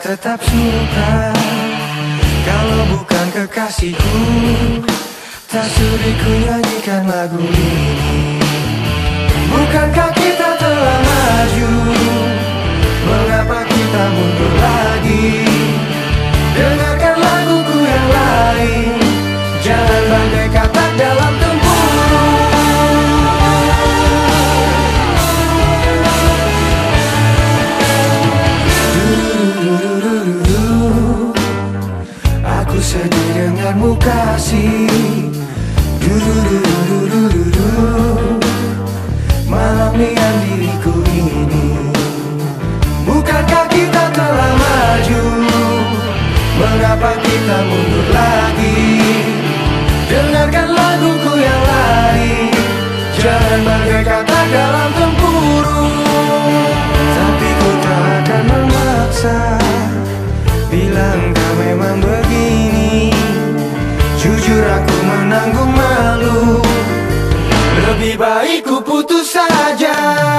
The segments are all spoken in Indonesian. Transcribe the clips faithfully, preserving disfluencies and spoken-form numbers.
tetap suka. Kalau bukan kekasihku, tak sudi ku nyanyikan lagu ini. Bukankah kita telah maju, mengapa kita mundur lagi? Dengarkan laguku yang lain, jangan bagai katak dalam tempurung. Aku sedih denganmu kasih. Du-du-du-du-du-du-du. Malam nian diriku ini. Bukankah kita telah maju, mengapa kita mundur lagi? Dengarkan laguku yang lain, jangan bagai katak dalam tempurung. Tapi ku tak akan memaksa, bila engkau memang begini. Jujur aku menanggung malu, lebih baik ku putus saja.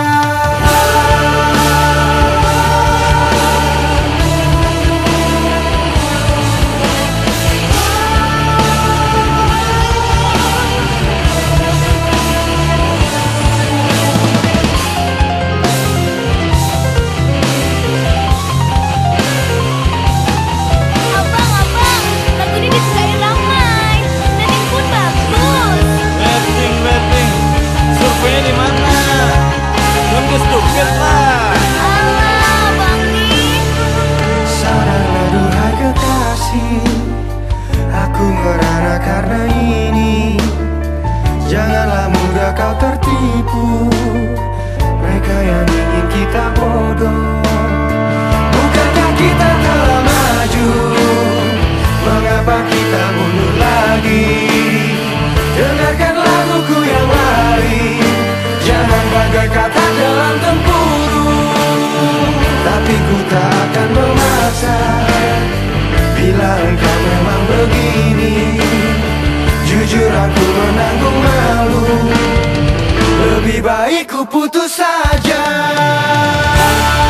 Aku merana karena ini. Janganlah mudah kau tertipu mereka yang ingin kita bodoh. Bukankah kita telah maju, mengapa kita mundur lagi? Dengarkan laguku yang lain, jangan bagai katak dalam tempurung. Tapi ku tak akan memaksa, bila engkau memang begini. Jujur aku menanggung malu, lebih baik ku putus saja.